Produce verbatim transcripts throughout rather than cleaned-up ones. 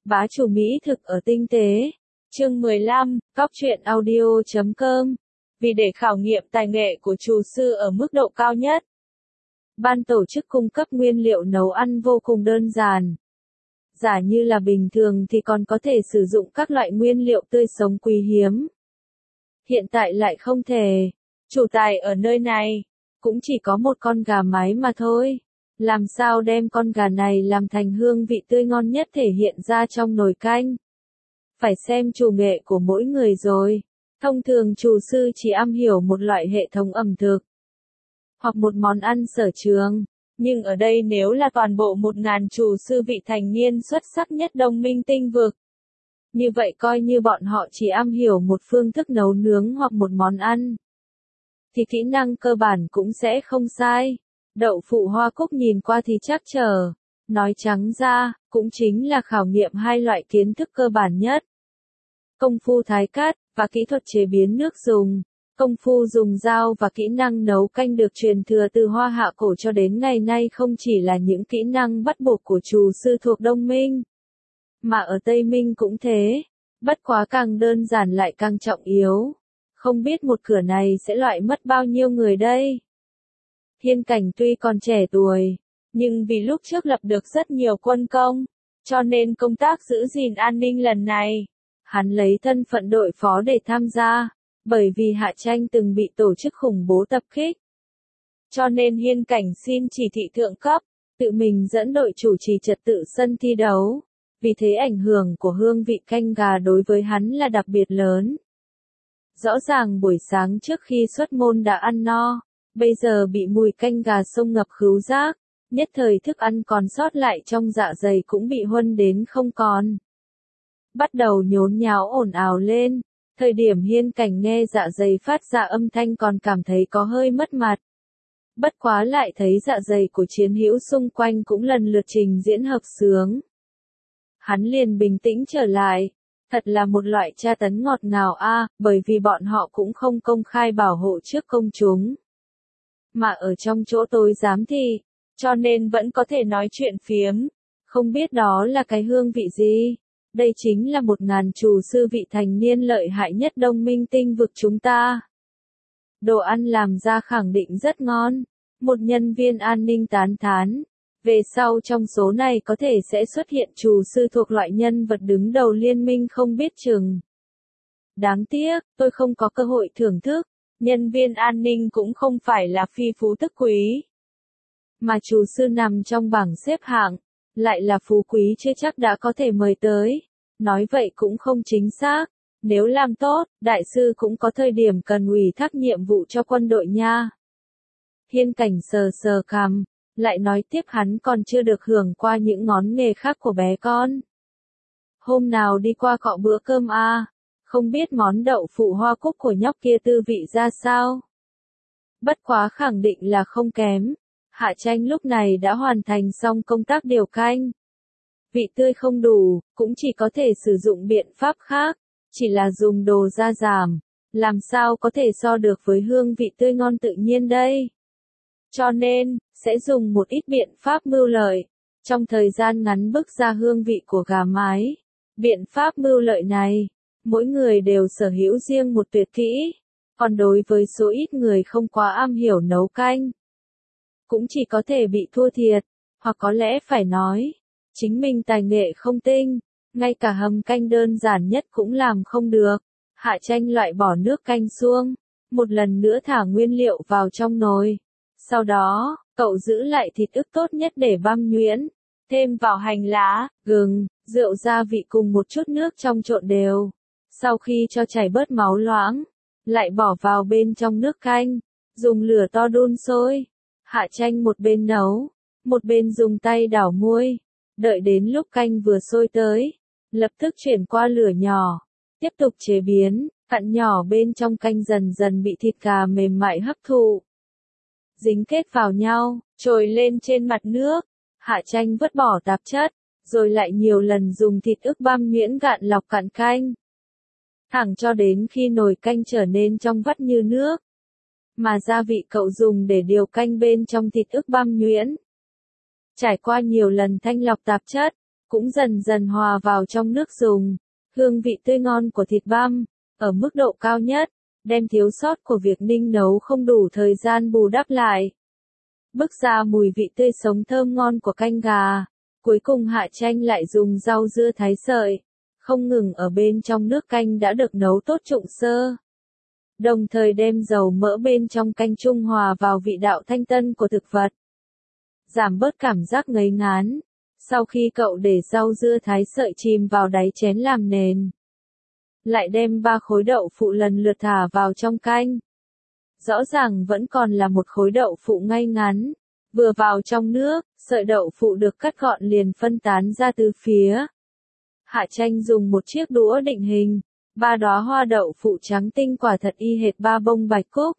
Bá chủ mỹ thực ở tinh tế. Chương mười lăm, Cóc truyện audio chấm com. Vì để khảo nghiệm tài nghệ của厨sư ở mức độ cao nhất, ban tổ chức cung cấp nguyên liệu nấu ăn vô cùng đơn giản. Giả như là bình thường thì còn có thể sử dụng các loại nguyên liệu tươi sống quý hiếm. Hiện tại lại không thể. Chủ tài ở nơi này cũng chỉ có một con gà mái mà thôi. Làm sao đem con gà này làm thành hương vị tươi ngon nhất thể hiện ra trong nồi canh? Phải xem chủ nghệ của mỗi người rồi. Thông thường厨sư chỉ am hiểu một loại hệ thống ẩm thực, hoặc một món ăn sở trường. Nhưng ở đây nếu là toàn bộ một ngàn厨sư vị thành niên xuất sắc nhất Đông Minh tinh vực, như vậy coi như bọn họ chỉ am hiểu một phương thức nấu nướng hoặc một món ăn, thì kỹ năng cơ bản cũng sẽ không sai. Đậu phụ hoa cúc nhìn qua thì chắc trở, nói trắng ra, cũng chính là khảo nghiệm hai loại kiến thức cơ bản nhất. Công phu thái cát, và kỹ thuật chế biến nước dùng. Công phu dùng dao và kỹ năng nấu canh được truyền thừa từ Hoa Hạ cổ cho đến ngày nay không chỉ là những kỹ năng bắt buộc của厨sư thuộc Đông Minh, mà ở Tây Minh cũng thế. Bất quá càng đơn giản lại càng trọng yếu. Không biết một cửa này sẽ loại mất bao nhiêu người đây? Hiên Cảnh tuy còn trẻ tuổi, nhưng vì lúc trước lập được rất nhiều quân công, cho nên công tác giữ gìn an ninh lần này, hắn lấy thân phận đội phó để tham gia, bởi vì Hạ Tranh từng bị tổ chức khủng bố tập kích. Cho nên Hiên Cảnh xin chỉ thị thượng cấp, tự mình dẫn đội chủ trì trật tự sân thi đấu. Vì thế ảnh hưởng của hương vị canh gà đối với hắn là đặc biệt lớn. Rõ ràng buổi sáng trước khi xuất môn đã ăn no, bây giờ bị mùi canh gà xông ngập khứu giác, nhất thời thức ăn còn sót lại trong dạ dày cũng bị huân đến không còn. Bắt đầu nhốn nháo ồn ào lên, thời điểm Hiên Cảnh nghe dạ dày phát ra âm thanh còn cảm thấy có hơi mất mặt. Bất quá lại thấy dạ dày của chiến hữu xung quanh cũng lần lượt trình diễn hợp xướng. Hắn liền bình tĩnh trở lại. Thật là một loại tra tấn ngọt ngào a, bởi vì bọn họ cũng không công khai bảo hộ trước công chúng, mà ở trong chỗ tối giám thị, cho nên vẫn có thể nói chuyện phiếm. Không biết đó là cái hương vị gì? Đây chính là một ngàn厨sư vị thành niên lợi hại nhất Đông Minh tinh vực chúng ta. Đồ ăn làm ra khẳng định rất ngon. Một nhân viên an ninh tán thán. Về sau trong số này có thể sẽ xuất hiện厨sư thuộc loại nhân vật đứng đầu liên minh không biết chừng. Đáng tiếc, tôi không có cơ hội thưởng thức. Nhân viên an ninh cũng không phải là phi phú tức quý, mà厨sư nằm trong bảng xếp hạng, lại là phú quý chưa chắc đã có thể mời tới. Nói vậy cũng không chính xác. Nếu làm tốt, đại sư cũng có thời điểm cần ủy thác nhiệm vụ cho quân đội nha. Hiên Cảnh sờ sờ cằm, lại nói tiếp hắn còn chưa được hưởng qua những ngón nghề khác của bé con. Hôm nào đi qua cọ bữa cơm a, à? Không biết món đậu phụ hoa cúc của nhóc kia tư vị ra sao? Bất quá khẳng định là không kém. Hạ Tranh lúc này đã hoàn thành xong công tác điều canh. Vị tươi không đủ, cũng chỉ có thể sử dụng biện pháp khác, chỉ là dùng đồ gia giảm, làm sao có thể so được với hương vị tươi ngon tự nhiên đây? Cho nên, sẽ dùng một ít biện pháp mưu lợi, trong thời gian ngắn bức ra hương vị của gà mái. Biện pháp mưu lợi này, mỗi người đều sở hữu riêng một tuyệt kỹ, còn đối với số ít người không quá am hiểu nấu canh, cũng chỉ có thể bị thua thiệt, hoặc có lẽ phải nói, chính mình tài nghệ không tinh, ngay cả hầm canh đơn giản nhất cũng làm không được. Hạ Tranh loại bỏ nước canh suông, một lần nữa thả nguyên liệu vào trong nồi. Sau đó, cậu giữ lại thịt ức tốt nhất để băm nhuyễn, thêm vào hành lá, gừng, rượu gia vị cùng một chút nước trong trộn đều. Sau khi cho chảy bớt máu loãng, lại bỏ vào bên trong nước canh, dùng lửa to đun sôi. Hạ Tranh một bên nấu, một bên dùng tay đảo muôi, đợi đến lúc canh vừa sôi tới, lập tức chuyển qua lửa nhỏ, tiếp tục chế biến. Cặn nhỏ bên trong canh dần dần bị thịt gà mềm mại hấp thụ, dính kết vào nhau, trồi lên trên mặt nước. Hạ Tranh vứt bỏ tạp chất, rồi lại nhiều lần dùng thịt ức băm nhuyễn gạn lọc cạn canh, thẳng cho đến khi nồi canh trở nên trong vắt như nước. Mà gia vị cậu dùng để điều canh bên trong thịt ức băm nhuyễn, trải qua nhiều lần thanh lọc tạp chất, cũng dần dần hòa vào trong nước dùng. Hương vị tươi ngon của thịt băm, ở mức độ cao nhất, đem thiếu sót của việc ninh nấu không đủ thời gian bù đắp lại. Bức ra mùi vị tươi sống thơm ngon của canh gà. Cuối cùng Hạ Tranh lại dùng rau dưa thái sợi, không ngừng ở bên trong nước canh đã được nấu tốt trụng sơ. Đồng thời đem dầu mỡ bên trong canh trung hòa vào vị đạo thanh tân của thực vật. Giảm bớt cảm giác ngấy ngán. Sau khi cậu để rau dưa thái sợi chìm vào đáy chén làm nền, lại đem ba khối đậu phụ lần lượt thả vào trong canh. Rõ ràng vẫn còn là một khối đậu phụ ngay ngắn. Vừa vào trong nước, sợi đậu phụ được cắt gọn liền phân tán ra từ phía. Hạ Tranh dùng một chiếc đũa định hình, ba đóa hoa đậu phụ trắng tinh quả thật y hệt ba bông bạch cúc.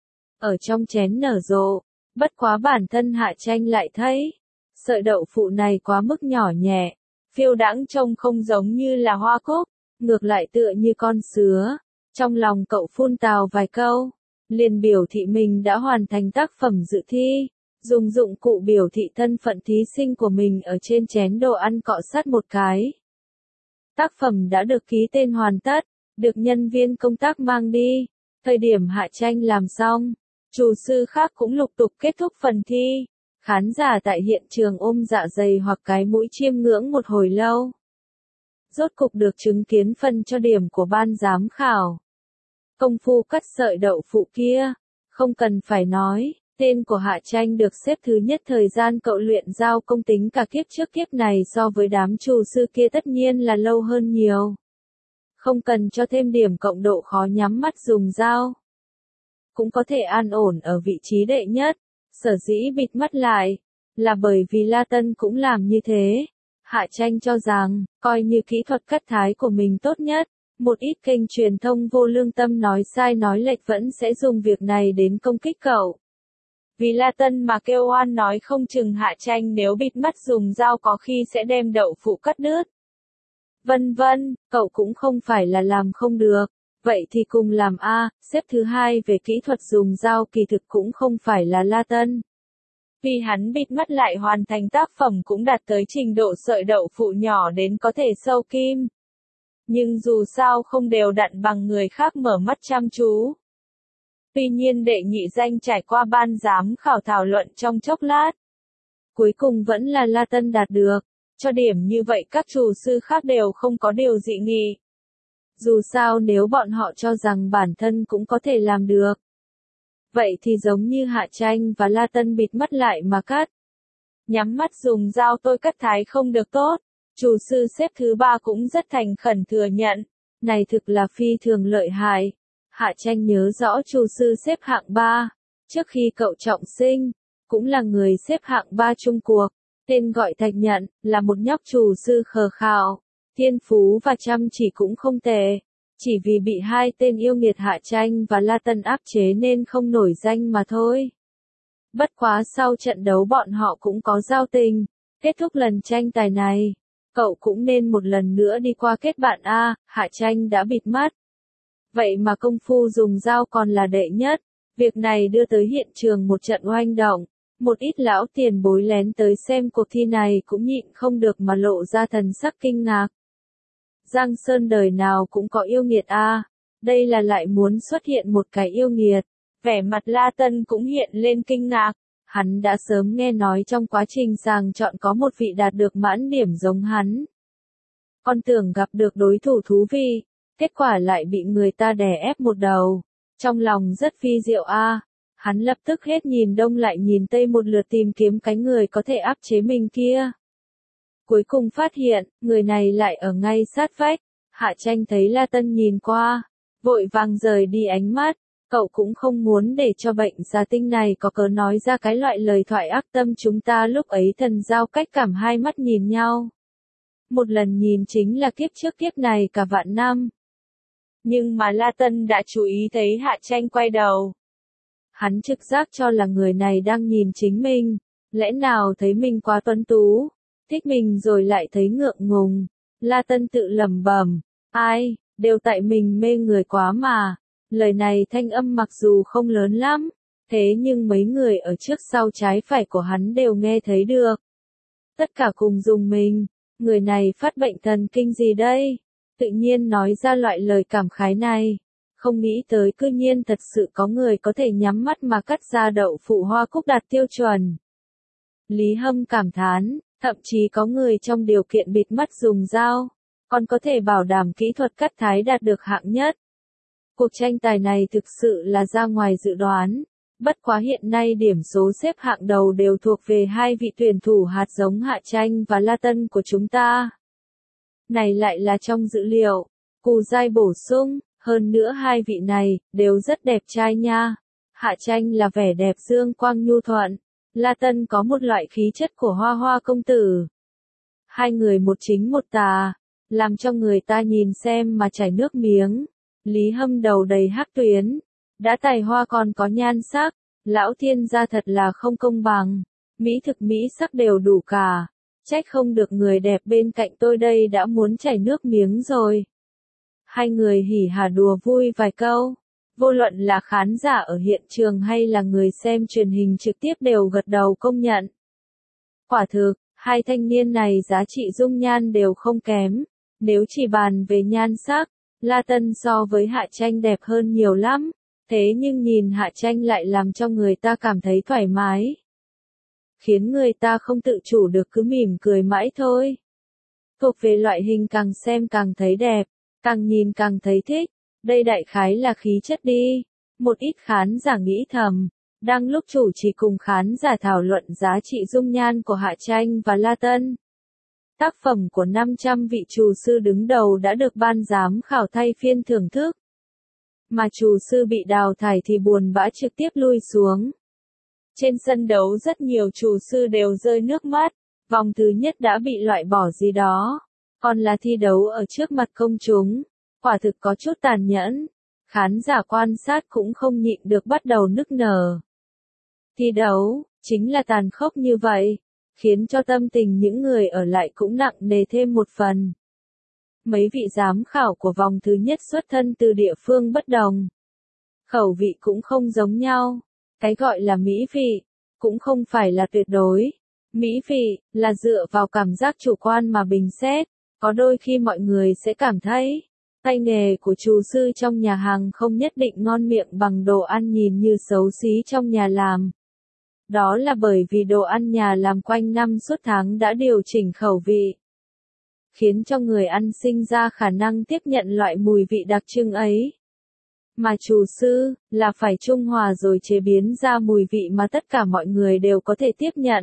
Ở trong chén nở rộ, bất quá bản thân Hạ Tranh lại thấy, sợi đậu phụ này quá mức nhỏ nhẹ, phiêu đãng trông không giống như là hoa cúc, ngược lại tựa như con sứa. Trong lòng cậu phun tào vài câu, liền biểu thị mình đã hoàn thành tác phẩm dự thi. Dùng dụng cụ biểu thị thân phận thí sinh của mình ở trên chén đồ ăn cọ sát một cái. Tác phẩm đã được ký tên hoàn tất, được nhân viên công tác mang đi. Thời điểm Hạ Tranh làm xong, chủ sư khác cũng lục tục kết thúc phần thi. Khán giả tại hiện trường ôm dạ dày hoặc cái mũi chiêm ngưỡng một hồi lâu. Rốt cục được chứng kiến phần cho điểm của ban giám khảo. Công phu cắt sợi đậu phụ kia, không cần phải nói. Tên của Hạ Tranh được xếp thứ nhất thời gian cậu luyện giao công tính cả kiếp trước kiếp này so với đám chủ sư kia tất nhiên là lâu hơn nhiều. Không cần cho thêm điểm cộng độ khó nhắm mắt dùng dao. Cũng có thể an ổn ở vị trí đệ nhất. Sở dĩ bịt mắt lại, là bởi vì La Tân cũng làm như thế. Hạ Tranh cho rằng, coi như kỹ thuật cắt thái của mình tốt nhất, một ít kênh truyền thông vô lương tâm nói sai nói lệch vẫn sẽ dùng việc này đến công kích cậu. Vì La Tân mà kêu oan nói không chừng Hạ Tranh nếu bịt mắt dùng dao có khi sẽ đem đậu phụ cắt đứt. Vân vân, cậu cũng không phải là làm không được. Vậy thì cùng làm A, xếp thứ hai về kỹ thuật dùng dao kỳ thực cũng không phải là La Tân. Vì hắn bịt mắt lại hoàn thành tác phẩm cũng đạt tới trình độ sợi đậu phụ nhỏ đến có thể sâu kim. Nhưng dù sao không đều đặn bằng người khác mở mắt chăm chú. Tuy nhiên đệ nhị danh trải qua ban giám khảo thảo luận trong chốc lát. Cuối cùng vẫn là La Tân đạt được. Cho điểm như vậy các chủ sư khác đều không có điều dị nghị. Dù sao nếu bọn họ cho rằng bản thân cũng có thể làm được. Vậy thì giống như Hạ Tranh và La Tân bịt mắt lại mà cắt. Nhắm mắt dùng dao tôi cắt thái không được tốt. Chủ sư xếp thứ ba cũng rất thành khẩn thừa nhận. Này thực là phi thường lợi hại. Hạ Tranh nhớ rõ chủ sư xếp hạng ba. Trước khi cậu trọng sinh, cũng là người xếp hạng ba chung cuộc. Tên gọi Thạch Nhận, là một nhóc chủ sư khờ khạo. Thiên phú và chăm chỉ cũng không tệ. Chỉ vì bị hai tên yêu nghiệt Hạ Tranh và La Tân áp chế nên không nổi danh mà thôi. Bất quá sau trận đấu bọn họ cũng có giao tình. Kết thúc lần tranh tài này, cậu cũng nên một lần nữa đi qua kết bạn A. Hạ Tranh đã bịt mắt. Vậy mà công phu dùng dao còn là đệ nhất. Việc này đưa tới hiện trường một trận oanh động. Một ít lão tiền bối lén tới xem cuộc thi này cũng nhịn không được mà lộ ra thần sắc kinh ngạc. Giang Sơn đời nào cũng có yêu nghiệt a, đây là lại muốn xuất hiện một cái yêu nghiệt. Vẻ mặt La Tân cũng hiện lên kinh ngạc, hắn đã sớm nghe nói trong quá trình sàng chọn có một vị đạt được mãn điểm giống hắn. Con tưởng gặp được đối thủ thú vị, kết quả lại bị người ta đè ép một đầu. Trong lòng rất phi diệu a, hắn lập tức hết nhìn đông lại nhìn tây một lượt tìm kiếm cái người có thể áp chế mình kia. Cuối cùng phát hiện, người này lại ở ngay sát vách. Hạ Tranh thấy La Tân nhìn qua, vội vàng rời đi ánh mắt. Cậu cũng không muốn để cho bệnh gia tinh này có cớ nói ra cái loại lời thoại ác tâm chúng ta lúc ấy thần giao cách cảm hai mắt nhìn nhau. Một lần nhìn chính là kiếp trước kiếp này cả vạn năm. Nhưng mà La Tân đã chú ý thấy Hạ Tranh quay đầu. Hắn trực giác cho là người này đang nhìn chính mình. Lẽ nào thấy mình quá tuấn tú, thích mình rồi lại thấy ngượng ngùng. La Tân tự lẩm bẩm, ai, đều tại mình mê người quá mà. Lời này thanh âm mặc dù không lớn lắm, thế nhưng mấy người ở trước sau trái phải của hắn đều nghe thấy được. Tất cả cùng dùng mình, Người này phát bệnh thần kinh gì đây? Tự nhiên nói ra loại lời cảm khái này. Không nghĩ tới cư nhiên thật sự có người có thể nhắm mắt mà cắt ra đậu phụ hoa cúc đạt tiêu chuẩn. Lý Hâm cảm thán, thậm chí có người trong điều kiện bịt mắt dùng dao, còn có thể bảo đảm kỹ thuật cắt thái đạt được hạng nhất. Cuộc tranh tài này thực sự là ra ngoài dự đoán, bất quá hiện nay điểm số xếp hạng đầu đều thuộc về hai vị tuyển thủ hạt giống Hạ Tranh và La Tân của chúng ta. Này lại là trong dữ liệu, Cù Giai bổ sung, hơn nữa hai vị này, đều rất đẹp trai nha. Hạ Tranh là vẻ đẹp dương quang nhu thuận, La Tân có một loại khí chất của hoa hoa công tử. Hai người một chính một tà, làm cho người ta nhìn xem mà chảy nước miếng. Lý Hâm đầu đầy hắc tuyến, đã tài hoa còn có nhan sắc, lão thiên gia thật là không công bằng, mỹ thực mỹ sắc đều đủ cả, trách không được người đẹp bên cạnh tôi đây đã muốn chảy nước miếng rồi. Hai người hỉ hả đùa vui vài câu, vô luận là khán giả ở hiện trường hay là người xem truyền hình trực tiếp đều gật đầu công nhận. Quả thực, hai thanh niên này giá trị dung nhan đều không kém, nếu chỉ bàn về nhan sắc, La Tân so với Hạ Tranh đẹp hơn nhiều lắm, thế nhưng nhìn Hạ Tranh lại làm cho người ta cảm thấy thoải mái. Khiến người ta không tự chủ được cứ mỉm cười mãi thôi. Thuộc về loại hình càng xem càng thấy đẹp, càng nhìn càng thấy thích, đây đại khái là khí chất đi. Một ít khán giả nghĩ thầm, đang lúc chủ trì cùng khán giả thảo luận giá trị dung nhan của Hạ Tranh và La Tân. Tác phẩm của năm trăm vị trù sư đứng đầu đã được ban giám khảo thay phiên thưởng thức. Mà trù sư bị đào thải thì buồn bã trực tiếp lui xuống. Trên sân đấu rất nhiều trù sư đều rơi nước mắt, vòng thứ nhất đã bị loại bỏ gì đó. Còn là thi đấu ở trước mặt công chúng, quả thực có chút tàn nhẫn. Khán giả quan sát cũng không nhịn được bắt đầu nức nở. Thi đấu, chính là tàn khốc như vậy, khiến cho tâm tình những người ở lại cũng nặng nề thêm một phần. Mấy vị giám khảo của vòng thứ nhất xuất thân từ địa phương bất đồng. Khẩu vị cũng không giống nhau. Cái gọi là mỹ vị, cũng không phải là tuyệt đối. Mỹ vị, là dựa vào cảm giác chủ quan mà bình xét. Có đôi khi mọi người sẽ cảm thấy, tay nghề của trù sư trong nhà hàng không nhất định ngon miệng bằng đồ ăn nhìn như xấu xí trong nhà làm. Đó là bởi vì đồ ăn nhà làm quanh năm suốt tháng đã điều chỉnh khẩu vị, khiến cho người ăn sinh ra khả năng tiếp nhận loại mùi vị đặc trưng ấy. Mà trù sư, là phải trung hòa rồi chế biến ra mùi vị mà tất cả mọi người đều có thể tiếp nhận.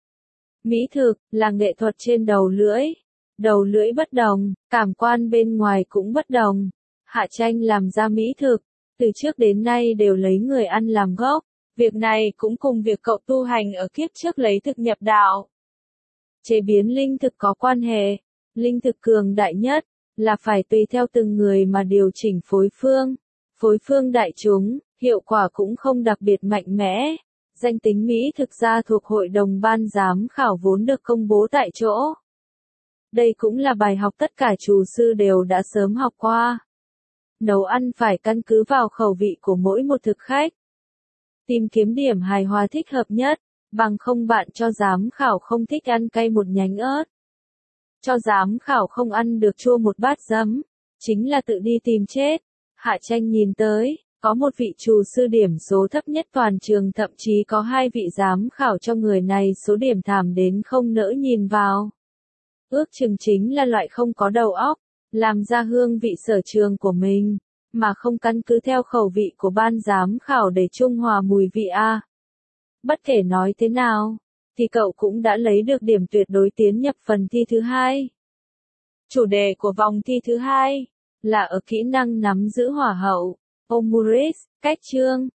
Mỹ thực, là nghệ thuật trên đầu lưỡi. Đầu lưỡi bất đồng, cảm quan bên ngoài cũng bất đồng. Hạ Tranh làm ra mỹ thực, từ trước đến nay đều lấy người ăn làm gốc. Việc này cũng cùng việc cậu tu hành ở kiếp trước lấy thực nhập đạo. Chế biến linh thực có quan hệ. Linh thực cường đại nhất, là phải tùy theo từng người mà điều chỉnh phối phương. Phối phương đại chúng, hiệu quả cũng không đặc biệt mạnh mẽ. Danh tính Mỹ thực ra thuộc hội đồng ban giám khảo vốn được công bố tại chỗ. Đây cũng là bài học tất cả trù sư đều đã sớm học qua. Nấu ăn phải căn cứ vào khẩu vị của mỗi một thực khách. Tìm kiếm điểm hài hòa thích hợp nhất, bằng không bạn cho giám khảo không thích ăn cay một nhánh ớt. Cho giám khảo không ăn được chua một bát giấm, chính là tự đi tìm chết. Hạ Tranh nhìn tới, có một vị trù sư điểm số thấp nhất toàn trường, thậm chí có hai vị giám khảo cho người này số điểm thảm đến không nỡ nhìn vào. Ước chừng chính là loại không có đầu óc, làm ra hương vị sở trường của mình, mà không căn cứ theo khẩu vị của ban giám khảo để trung hòa mùi vị a. Bất kể nói thế nào, thì cậu cũng đã lấy được điểm tuyệt đối tiến nhập phần thi thứ hai. Chủ đề của vòng thi thứ hai là ở kỹ năng nắm giữ hỏa hậu. Omuris, cách chương,